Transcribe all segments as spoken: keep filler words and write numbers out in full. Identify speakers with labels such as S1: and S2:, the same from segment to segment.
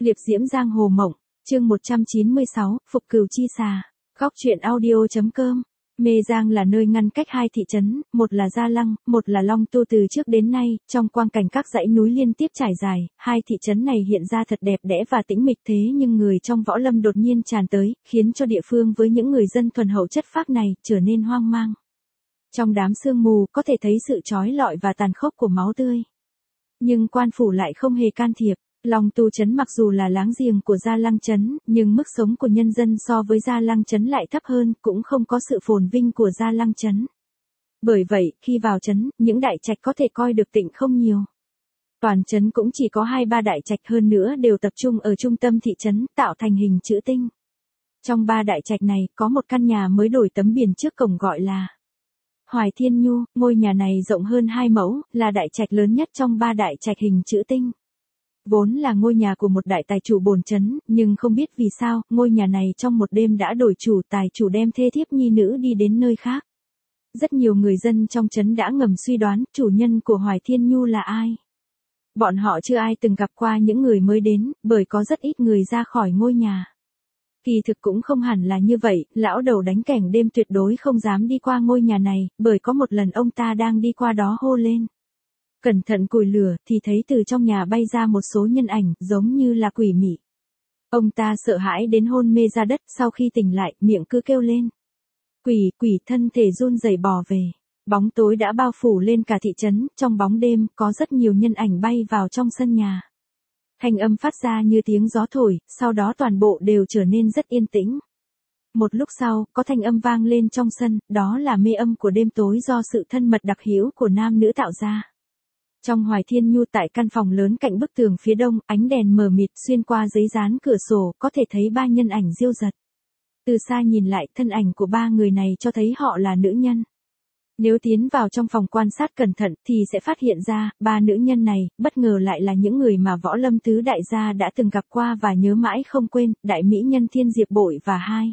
S1: Liệp diễm giang hồ mộng, chương một trăm chín mươi sáu, Phục Cừu Chi Xà. Góc truyện audio.com. Mê Giang là nơi ngăn cách hai thị trấn, một là Gia Lăng, một là Long Tu. Từ trước đến nay, trong quang cảnh các dãy núi liên tiếp trải dài, hai thị trấn này hiện ra thật đẹp đẽ và tĩnh mịch. Thế nhưng người trong võ lâm đột nhiên tràn tới, khiến cho địa phương với những người dân thuần hậu chất phác này trở nên hoang mang. Trong đám sương mù có thể thấy sự chói lọi và tàn khốc của máu tươi. Nhưng quan phủ lại không hề can thiệp. Long Tu trấn mặc dù là láng giềng của Gia Lăng trấn, nhưng mức sống của nhân dân so với Gia Lăng trấn lại thấp hơn, cũng không có sự phồn vinh của Gia Lăng trấn. Bởi vậy, khi vào trấn, những đại trạch có thể coi được tịnh không nhiều. Toàn trấn cũng chỉ có hai ba đại trạch, hơn nữa đều tập trung ở trung tâm thị trấn, tạo thành hình chữ tinh. Trong ba đại trạch này, có một căn nhà mới đổi tấm biển trước cổng gọi là Hoài Thiên Nhu. Ngôi nhà này rộng hơn hai mẫu, là đại trạch lớn nhất trong ba đại trạch hình chữ tinh. Vốn là ngôi nhà của một đại tài chủ bổn trấn, nhưng không biết vì sao, ngôi nhà này trong một đêm đã đổi chủ. Tài chủ đem thê thiếp nhi nữ đi đến nơi khác. Rất nhiều người dân trong trấn đã ngầm suy đoán chủ nhân của Hoài Thiên Nhu là ai. Bọn họ chưa ai từng gặp qua những người mới đến, bởi có rất ít người ra khỏi ngôi nhà. Kỳ thực cũng không hẳn là như vậy, lão đầu đánh cảnh đêm tuyệt đối không dám đi qua ngôi nhà này, bởi có một lần ông ta đang đi qua đó hô lên. Cẩn thận củi lửa, thì thấy từ trong nhà bay ra một số nhân ảnh, giống như là quỷ mị. Ông ta sợ hãi đến hôn mê ra đất, sau khi tỉnh lại, miệng cứ kêu lên. Quỷ, quỷ, thân thể run rẩy bò về. Bóng tối đã bao phủ lên cả thị trấn, trong bóng đêm, có rất nhiều nhân ảnh bay vào trong sân nhà. Thanh âm phát ra như tiếng gió thổi, sau đó toàn bộ đều trở nên rất yên tĩnh. Một lúc sau, có thanh âm vang lên trong sân, đó là mê âm của đêm tối do sự thân mật đặc hữu của nam nữ tạo ra. Trong Hoài Thiên Nhu, tại căn phòng lớn cạnh bức tường phía đông, ánh đèn mờ mịt xuyên qua giấy dán cửa sổ, có thể thấy ba nhân ảnh diêu dật. Từ xa nhìn lại, thân ảnh của ba người này cho thấy họ là nữ nhân. Nếu tiến vào trong phòng quan sát cẩn thận thì sẽ phát hiện ra, ba nữ nhân này, bất ngờ lại là những người mà Võ Lâm tứ đại gia đã từng gặp qua và nhớ mãi không quên, đại mỹ nhân Thiên Diệp Bội và hai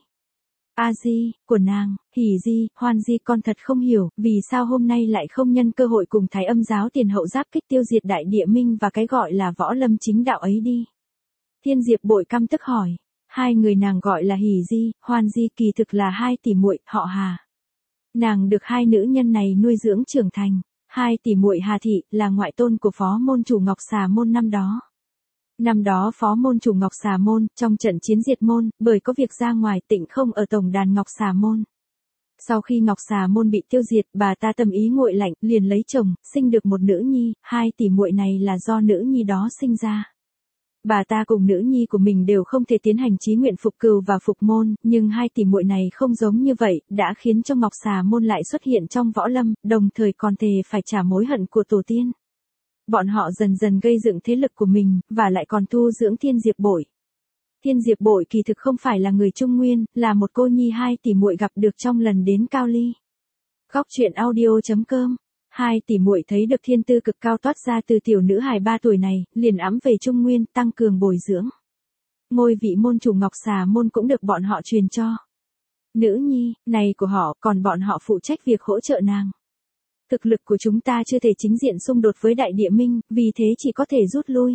S1: A Di của nàng. Hỉ Di, Hoan Di, con thật không hiểu, vì sao hôm nay lại không nhân cơ hội cùng Thái Âm giáo tiền hậu giáp kích tiêu diệt Đại Địa Minh và cái gọi là Võ Lâm chính đạo ấy đi. Thiên Diệp Bội căm tức hỏi. Hai người nàng gọi là Hỉ Di, Hoan Di kỳ thực là hai tỷ muội họ Hà. Nàng được hai nữ nhân này nuôi dưỡng trưởng thành. Hai tỷ muội Hà Thị là ngoại tôn của phó môn chủ Ngọc Xà Môn năm đó. Năm đó phó môn chủ Ngọc Xà Môn, trong trận chiến diệt môn, bởi có việc ra ngoài tịnh không ở tổng đàn Ngọc Xà Môn. Sau khi Ngọc Xà Môn bị tiêu diệt, bà ta tâm ý nguội lạnh, liền lấy chồng, sinh được một nữ nhi. Hai tỷ muội này là do nữ nhi đó sinh ra. Bà ta cùng nữ nhi của mình đều không thể tiến hành chí nguyện phục cừu và phục môn, nhưng hai tỷ muội này không giống như vậy, đã khiến cho Ngọc Xà Môn lại xuất hiện trong võ lâm, đồng thời còn thề phải trả mối hận của tổ tiên. Bọn họ dần dần gây dựng thế lực của mình, và lại còn tu dưỡng Thiên Diệp Bội. Thiên Diệp Bội kỳ thực không phải là người Trung Nguyên, là một cô nhi hai tỷ muội gặp được trong lần đến Cao Ly. Góc truyện audio.com. Hai tỷ muội thấy được thiên tư cực cao toát ra từ tiểu nữ hài ba tuổi này, liền ẵm về Trung Nguyên, tăng cường bồi dưỡng. Ngôi vị môn chủ Ngọc Xà Môn cũng được bọn họ truyền cho nữ nhi này của họ, còn bọn họ phụ trách việc hỗ trợ nàng. Thực lực của chúng ta chưa thể chính diện xung đột với Đại Địa Minh, vì thế chỉ có thể rút lui.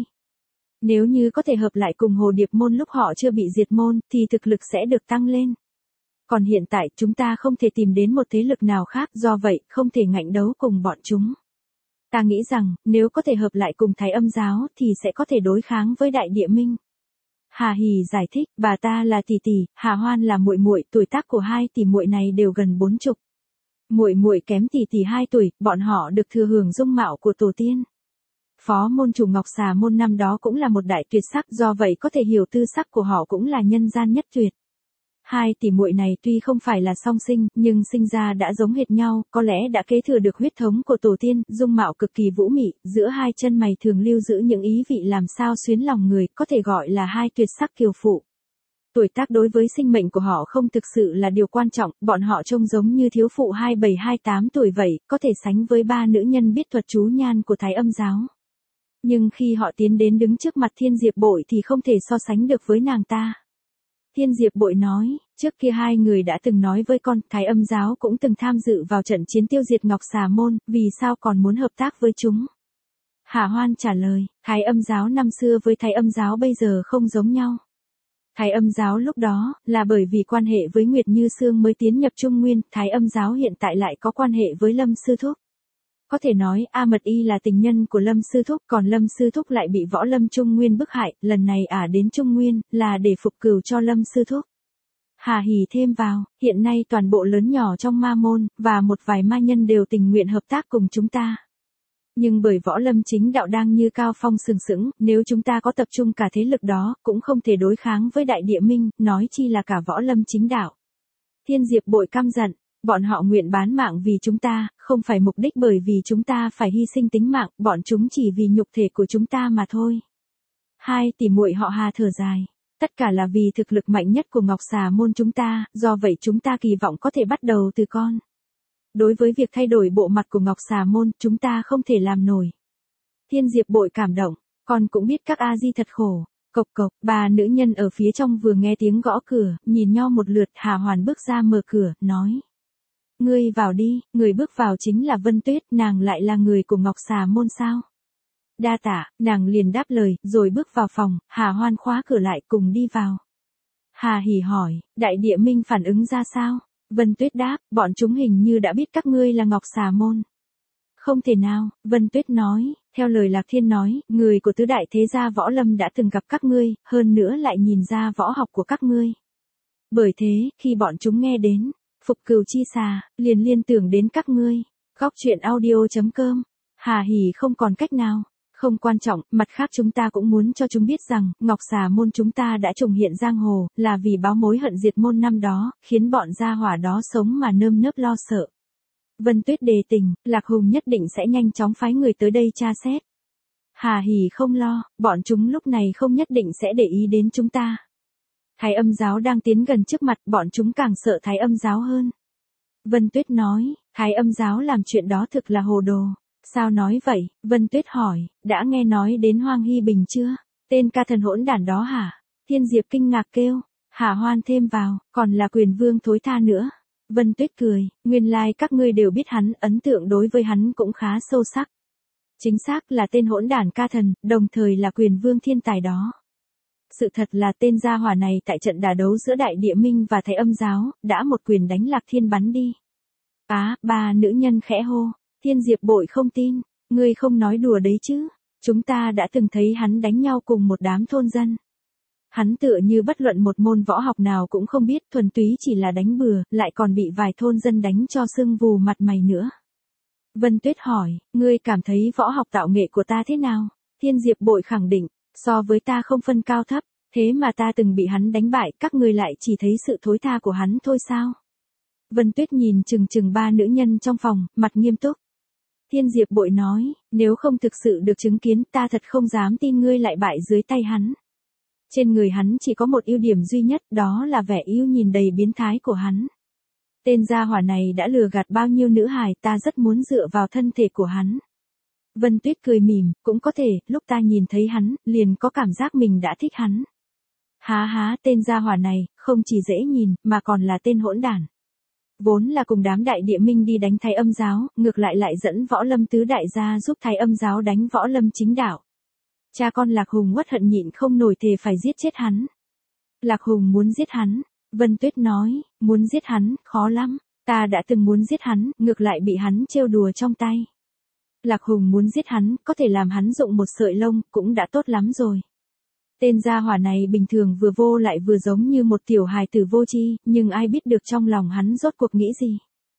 S1: Nếu như có thể hợp lại cùng Hồ Điệp Môn lúc họ chưa bị diệt môn, thì thực lực sẽ được tăng lên. Còn hiện tại, chúng ta không thể tìm đến một thế lực nào khác, do vậy, không thể ngạnh đấu cùng bọn chúng. Ta nghĩ rằng, nếu có thể hợp lại cùng Thái Âm giáo, thì sẽ có thể đối kháng với Đại Địa Minh. Hà Hỉ giải thích, bà ta là tỷ tỷ, Hà Hoan là muội muội, tuổi tác của hai tỷ muội này đều gần bốn chục. Muội muội kém tỷ tỷ hai tuổi, bọn họ được thừa hưởng dung mạo của tổ tiên. Phó môn chủ Ngọc Xà Môn năm đó cũng là một đại tuyệt sắc, do vậy có thể hiểu tư sắc của họ cũng là nhân gian nhất tuyệt. Hai tỷ muội này tuy không phải là song sinh, nhưng sinh ra đã giống hệt nhau, có lẽ đã kế thừa được huyết thống của tổ tiên, dung mạo cực kỳ vũ mị, giữa hai chân mày thường lưu giữ những ý vị làm sao xuyến lòng người, có thể gọi là hai tuyệt sắc kiều phụ. Tuổi tác đối với sinh mệnh của họ không thực sự là điều quan trọng, bọn họ trông giống như thiếu phụ hai mươi bảy hai mươi tám tuổi vậy, có thể sánh với ba nữ nhân biết thuật chú nhan của Thái Âm giáo. Nhưng khi họ tiến đến đứng trước mặt Thiên Diệp Bội thì không thể so sánh được với nàng ta. Thiên Diệp Bội nói, trước kia hai người đã từng nói với con, Thái Âm giáo cũng từng tham dự vào trận chiến tiêu diệt Ngọc Xà Môn, vì sao còn muốn hợp tác với chúng? Hà Hoan trả lời, Thái Âm giáo năm xưa với Thái Âm giáo bây giờ không giống nhau. Thái Âm giáo lúc đó, là bởi vì quan hệ với Nguyệt Như Sương mới tiến nhập Trung Nguyên, Thái Âm giáo hiện tại lại có quan hệ với Lâm Sư Thúc. Có thể nói A Mật Y là tình nhân của Lâm Sư Thúc, còn Lâm Sư Thúc lại bị Võ Lâm Trung Nguyên bức hại, lần này ả đến Trung Nguyên, là để phục cừu cho Lâm Sư Thúc. Hà Hỉ thêm vào, hiện nay toàn bộ lớn nhỏ trong ma môn, và một vài ma nhân đều tình nguyện hợp tác cùng chúng ta. Nhưng bởi Võ Lâm chính đạo đang như cao phong sừng sững, nếu chúng ta có tập trung cả thế lực đó, cũng không thể đối kháng với Đại Địa Minh, nói chi là cả Võ Lâm chính đạo. Thiên Diệp Bội căm giận, bọn họ nguyện bán mạng vì chúng ta, không phải mục đích bởi vì chúng ta phải hy sinh tính mạng, bọn chúng chỉ vì nhục thể của chúng ta mà thôi. Hai tỷ muội họ Hà thở dài. Tất cả là vì thực lực mạnh nhất của Ngọc Xà môn chúng ta, do vậy chúng ta kỳ vọng có thể bắt đầu từ con. Đối với việc thay đổi bộ mặt của Ngọc Xà môn, chúng ta không thể làm nổi. Thiên Diệp Bội cảm động, con cũng biết các A Di thật khổ. Cộc cộc, bà nữ nhân ở phía trong vừa nghe tiếng gõ cửa, nhìn nhau một lượt, Hà Hoàn bước ra mở cửa, nói. Ngươi vào đi, người bước vào chính là Vân Tuyết, nàng lại là người của Ngọc Xà môn sao? Đa tạ, nàng liền đáp lời, rồi bước vào phòng, Hà Hoan khóa cửa lại cùng đi vào. Hà Hỉ hỏi, Đại Địa Minh phản ứng ra sao? Vân Tuyết đáp, bọn chúng hình như đã biết các ngươi là Ngọc Xà môn. Không thể nào, Vân Tuyết nói, theo lời Lạc Thiên nói, người của tứ đại thế gia Võ Lâm đã từng gặp các ngươi, hơn nữa lại nhìn ra võ học của các ngươi. Bởi thế, khi bọn chúng nghe đến, phục cừu chi xà, liền liên tưởng đến các ngươi. Góc truyện audio chấm com. Hà Hỉ không còn cách nào. Không quan trọng, mặt khác chúng ta cũng muốn cho chúng biết rằng, Ngọc Xà môn chúng ta đã trùng hiện giang hồ, là vì báo mối hận diệt môn năm đó, khiến bọn gia hỏa đó sống mà nơm nớp lo sợ. Vân Tuyết đề tình, Lạc Hùng nhất định sẽ nhanh chóng phái người tới đây tra xét. Hà Hỉ không lo, bọn chúng lúc này không nhất định sẽ để ý đến chúng ta. Thái Âm giáo đang tiến gần trước mặt, bọn chúng càng sợ Thái Âm giáo hơn. Vân Tuyết nói, Thái Âm giáo làm chuyện đó thực là hồ đồ. Sao nói vậy? Vân Tuyết hỏi, đã nghe nói đến Hoang Hy Bình chưa? Tên ca thần hỗn đản đó hả? Thiên Diệp kinh ngạc kêu. Hà Hoan thêm vào, còn là Quyền Vương thối tha nữa. Vân Tuyết cười, nguyên lai các ngươi đều biết hắn, ấn tượng đối với hắn cũng khá sâu sắc. Chính xác là tên hỗn đản ca thần, đồng thời là Quyền Vương thiên tài đó. Sự thật là tên gia hỏa này tại trận đả đấu giữa Đại Địa Minh và Thái Âm giáo, đã một quyền đánh Lạc Thiên bắn đi. Á, ba nữ nhân khẽ hô. Thiên Diệp Bội không tin, ngươi không nói đùa đấy chứ, chúng ta đã từng thấy hắn đánh nhau cùng một đám thôn dân. Hắn tựa như bất luận một môn võ học nào cũng không biết, thuần túy chỉ là đánh bừa, lại còn bị vài thôn dân đánh cho sưng vù mặt mày nữa. Vân Tuyết hỏi, ngươi cảm thấy võ học tạo nghệ của ta thế nào? Thiên Diệp Bội khẳng định, so với ta không phân cao thấp, thế mà ta từng bị hắn đánh bại, các ngươi lại chỉ thấy sự thối tha của hắn thôi sao? Vân Tuyết nhìn chừng chừng ba nữ nhân trong phòng, mặt nghiêm túc. Thiên Diệp Bội nói, nếu không thực sự được chứng kiến, ta thật không dám tin ngươi lại bại dưới tay hắn. Trên người hắn chỉ có một ưu điểm duy nhất, đó là vẻ yêu nhìn đầy biến thái của hắn. Tên gia hỏa này đã lừa gạt bao nhiêu nữ hài, ta rất muốn dựa vào thân thể của hắn. Vân Tuyết cười mỉm, cũng có thể, lúc ta nhìn thấy hắn, liền có cảm giác mình đã thích hắn. Há há, tên gia hỏa này, không chỉ dễ nhìn, mà còn là tên hỗn đản. Vốn là cùng đám Đại Địa Minh đi đánh Thái Âm giáo, ngược lại lại dẫn Võ Lâm tứ đại gia giúp Thái Âm giáo đánh Võ Lâm chính đạo. Cha con Lạc Hùng uất hận nhịn không nổi thề phải giết chết hắn. Lạc Hùng muốn giết hắn, Vân Tuyết nói, muốn giết hắn, khó lắm, ta đã từng muốn giết hắn, ngược lại bị hắn trêu đùa trong tay. Lạc Hùng muốn giết hắn, có thể làm hắn rụng một sợi lông, cũng đã tốt lắm rồi. Tên gia hỏa này bình thường vừa vô lại vừa giống như một tiểu hài tử vô tri, nhưng ai biết được trong lòng hắn rốt cuộc nghĩ gì.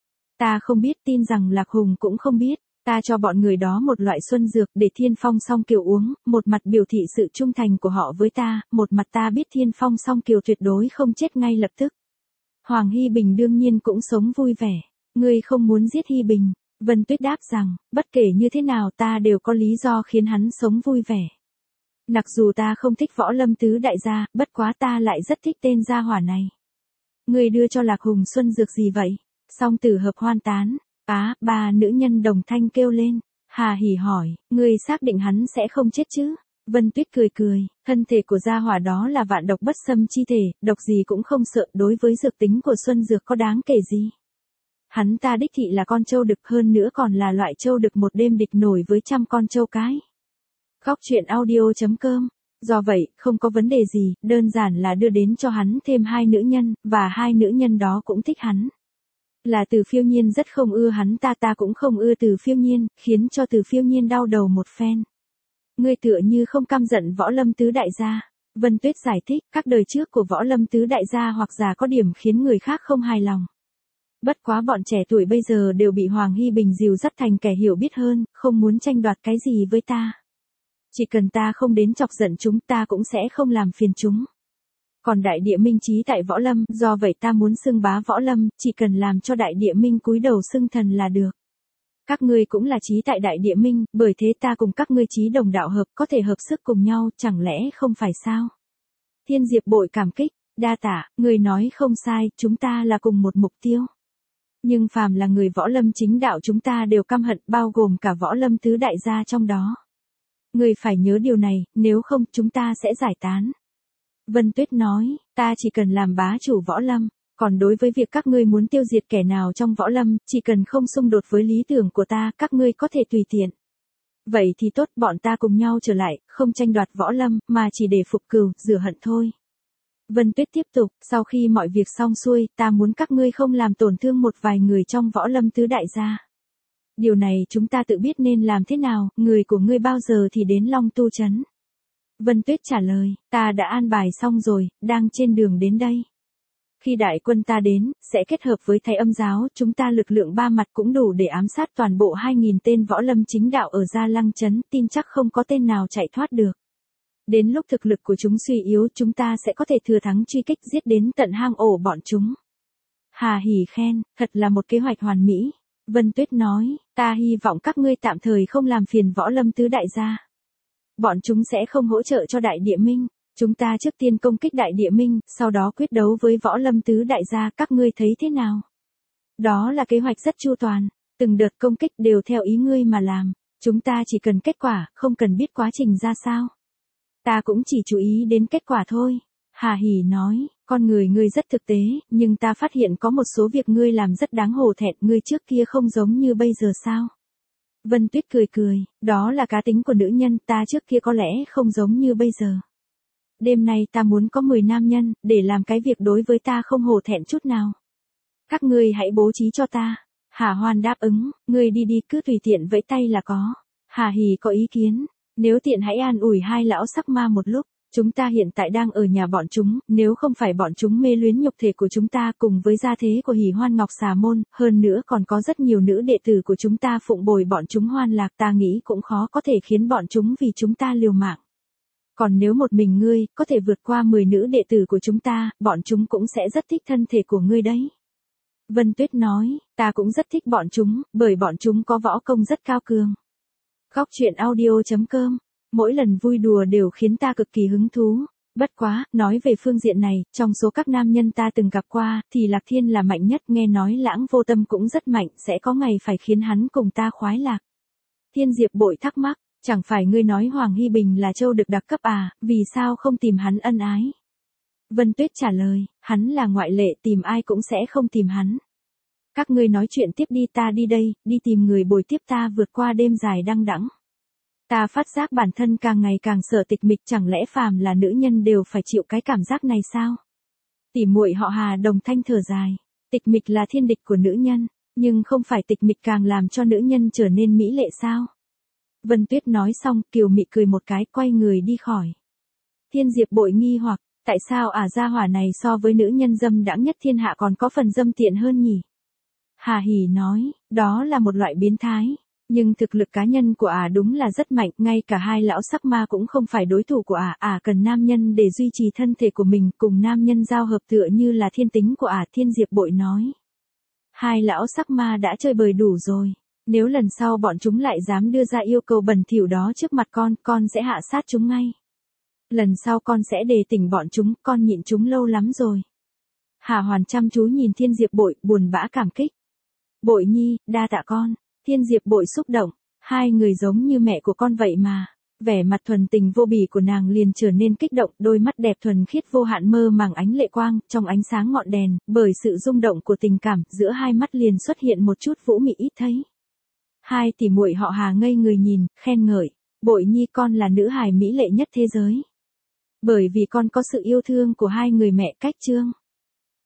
S1: Ta không biết, tin rằng Lạc Hùng cũng không biết, ta cho bọn người đó một loại xuân dược để Thiên Phong Song Kiều uống, một mặt biểu thị sự trung thành của họ với ta, một mặt ta biết Thiên Phong Song Kiều tuyệt đối không chết ngay lập tức. Hoàng Hy Bình đương nhiên cũng sống vui vẻ, ngươi không muốn giết Hy Bình, Vân Tuyết đáp rằng, bất kể như thế nào ta đều có lý do khiến hắn sống vui vẻ. Mặc dù ta không thích Võ Lâm tứ đại gia, bất quá ta lại rất thích tên gia hỏa này. Ngươi đưa cho Lạc Hùng xuân dược gì vậy? Song tử hợp hoan tán. Á, ba nữ nhân đồng thanh kêu lên. Hà Hỉ hỏi, ngươi xác định hắn sẽ không chết chứ? Vân Tuyết cười cười, thân thể của gia hỏa đó là vạn độc bất xâm chi thể, độc gì cũng không sợ, đối với dược tính của xuân dược có đáng kể gì. Hắn ta đích thị là con trâu đực, hơn nữa còn là loại trâu đực một đêm địch nổi với trăm con trâu cái. Góc truyện audio chấm com. Do vậy, không có vấn đề gì, đơn giản là đưa đến cho hắn thêm hai nữ nhân, và hai nữ nhân đó cũng thích hắn. Là Từ Phiêu Nhiên rất không ưa hắn ta ta cũng không ưa Từ Phiêu Nhiên, khiến cho Từ Phiêu Nhiên đau đầu một phen. Ngươi tựa như không căm giận Võ Lâm Tứ Đại gia. Vân Tuyết giải thích, các đời trước của Võ Lâm Tứ Đại gia hoặc già có điểm khiến người khác không hài lòng. Bất quá bọn trẻ tuổi bây giờ đều bị Hoàng Hy Bình dìu dắt thành kẻ hiểu biết hơn, không muốn tranh đoạt cái gì với ta. Chỉ cần ta không đến chọc giận chúng ta cũng sẽ không làm phiền chúng. Còn Đại Địa Minh chí tại Võ Lâm, do vậy ta muốn xưng bá Võ Lâm, chỉ cần làm cho Đại Địa Minh cúi đầu xưng thần là được. Các ngươi cũng là chí tại Đại Địa Minh, bởi thế ta cùng các ngươi chí đồng đạo hợp, có thể hợp sức cùng nhau, chẳng lẽ không phải sao? Thiên Diệp Bội cảm kích, đa tạ, người nói không sai, chúng ta là cùng một mục tiêu. Nhưng phàm là người Võ Lâm chính đạo chúng ta đều căm hận, bao gồm cả Võ Lâm Tứ Đại gia trong đó. Người phải nhớ điều này, nếu không chúng ta sẽ giải tán. Vân Tuyết nói, ta chỉ cần làm bá chủ Võ Lâm, còn đối với việc các ngươi muốn tiêu diệt kẻ nào trong Võ Lâm, chỉ cần không xung đột với lý tưởng của ta, các ngươi có thể tùy tiện. Vậy thì tốt, bọn ta cùng nhau trở lại, không tranh đoạt Võ Lâm, mà chỉ để phục cừu, rửa hận thôi. Vân Tuyết tiếp tục, sau khi mọi việc xong xuôi, ta muốn các ngươi không làm tổn thương một vài người trong Võ Lâm Tứ Đại gia. Điều này chúng ta tự biết nên làm thế nào, người của ngươi bao giờ thì đến Long Tu Trấn? Vân Tuyết trả lời, ta đã an bài xong rồi, đang trên đường đến đây. Khi đại quân ta đến, sẽ kết hợp với Thái Âm giáo, chúng ta lực lượng ba mặt cũng đủ để ám sát toàn bộ hai nghìn tên Võ Lâm chính đạo ở Gia Lăng Trấn, tin chắc không có tên nào chạy thoát được. Đến lúc thực lực của chúng suy yếu, chúng ta sẽ có thể thừa thắng truy kích giết đến tận hang ổ bọn chúng. Hà hỉ khen, thật là một kế hoạch hoàn mỹ. Vân Tuyết nói, ta hy vọng các ngươi tạm thời không làm phiền Võ Lâm Tứ Đại gia. Bọn chúng sẽ không hỗ trợ cho Đại Địa Minh. Chúng ta trước tiên công kích Đại Địa Minh, sau đó quyết đấu với Võ Lâm Tứ Đại gia, các ngươi thấy thế nào? Đó là kế hoạch rất chu toàn, từng đợt công kích đều theo ý ngươi mà làm, chúng ta chỉ cần kết quả, không cần biết quá trình ra sao. Ta cũng chỉ chú ý đến kết quả thôi. Hà hỉ nói, con người ngươi rất thực tế, nhưng ta phát hiện có một số việc ngươi làm rất đáng hổ thẹn, ngươi trước kia không giống như bây giờ sao? Vân Tuyết cười cười, đó là cá tính của nữ nhân, ta trước kia có lẽ không giống như bây giờ. Đêm nay ta muốn có mười nam nhân, để làm cái việc đối với ta không hổ thẹn chút nào. Các ngươi hãy bố trí cho ta. Hà Hoan đáp ứng, ngươi đi đi cứ tùy tiện vẫy tay là có. Hà hỉ có ý kiến, nếu tiện hãy an ủi hai lão sắc ma một lúc. Chúng ta hiện tại đang ở nhà bọn chúng, nếu không phải bọn chúng mê luyến nhục thể của chúng ta cùng với gia thế của Hỉ Hoan Ngọc Xà Môn, hơn nữa còn có rất nhiều nữ đệ tử của chúng ta phụng bồi bọn chúng hoan lạc, ta nghĩ cũng khó có thể khiến bọn chúng vì chúng ta liều mạng. Còn nếu một mình ngươi, có thể vượt qua mười nữ đệ tử của chúng ta, bọn chúng cũng sẽ rất thích thân thể của ngươi đấy. Vân Tuyết nói, ta cũng rất thích bọn chúng, bởi bọn chúng có võ công rất cao cường. Góc truyện audio chấm com. Mỗi lần vui đùa đều khiến ta cực kỳ hứng thú. Bất quá, nói về phương diện này, trong số các nam nhân ta từng gặp qua, thì Lạc Thiên là mạnh nhất, nghe nói Lãng Vô Tâm cũng rất mạnh, sẽ có ngày phải khiến hắn cùng ta khoái lạc. Thiên Diệp Bội thắc mắc, chẳng phải ngươi nói Hoàng Hy Bình là châu được đặc cấp à, vì sao không tìm hắn ân ái? Vân Tuyết trả lời, hắn là ngoại lệ, tìm ai cũng sẽ không tìm hắn. Các ngươi nói chuyện tiếp đi, ta đi đây, đi tìm người bồi tiếp ta vượt qua đêm dài đăng đẵng. Ta phát giác bản thân càng ngày càng sợ tịch mịch, chẳng lẽ phàm là nữ nhân đều phải chịu cái cảm giác này sao? Tỉ muội họ Hà đồng thanh thở dài. Tịch mịch là thiên địch của nữ nhân, nhưng không phải tịch mịch càng làm cho nữ nhân trở nên mỹ lệ sao? Vân Tuyết nói xong, Kiều Mị cười một cái, quay người đi khỏi. Thiên Diệp Bội nghi hoặc, tại sao ả gia hỏa này so với nữ nhân dâm đãng nhất thiên hạ còn có phần dâm tiện hơn nhỉ? Hà hỉ nói, đó là một loại biến thái. Nhưng thực lực cá nhân của ả đúng là rất mạnh, ngay cả hai lão sắc ma cũng không phải đối thủ của ả, ả cần nam nhân để duy trì thân thể của mình, cùng nam nhân giao hợp tựa như là thiên tính của ả. Thiên Diệp Bội nói. Hai lão sắc ma đã chơi bời đủ rồi, nếu lần sau bọn chúng lại dám đưa ra yêu cầu bẩn thỉu đó trước mặt con, con sẽ hạ sát chúng ngay. Lần sau con sẽ đề tỉnh bọn chúng, con nhịn chúng lâu lắm rồi. Hà Hoàn chăm chú nhìn Thiên Diệp Bội, buồn bã cảm kích. Bội nhi, đa tạ con. Thiên Diệp Bội xúc động, hai người giống như mẹ của con vậy mà. Vẻ mặt thuần tình vô bì của nàng liền trở nên kích động, đôi mắt đẹp thuần khiết vô hạn mơ màng ánh lệ quang, trong ánh sáng ngọn đèn, bởi sự rung động của tình cảm, giữa hai mắt liền xuất hiện một chút vũ mị ít thấy. Hai tỷ muội họ Hà ngây người nhìn, khen ngợi. Bội Nhi con là nữ hài mỹ lệ nhất thế giới. Bởi vì con có sự yêu thương của hai người mẹ cách Trương.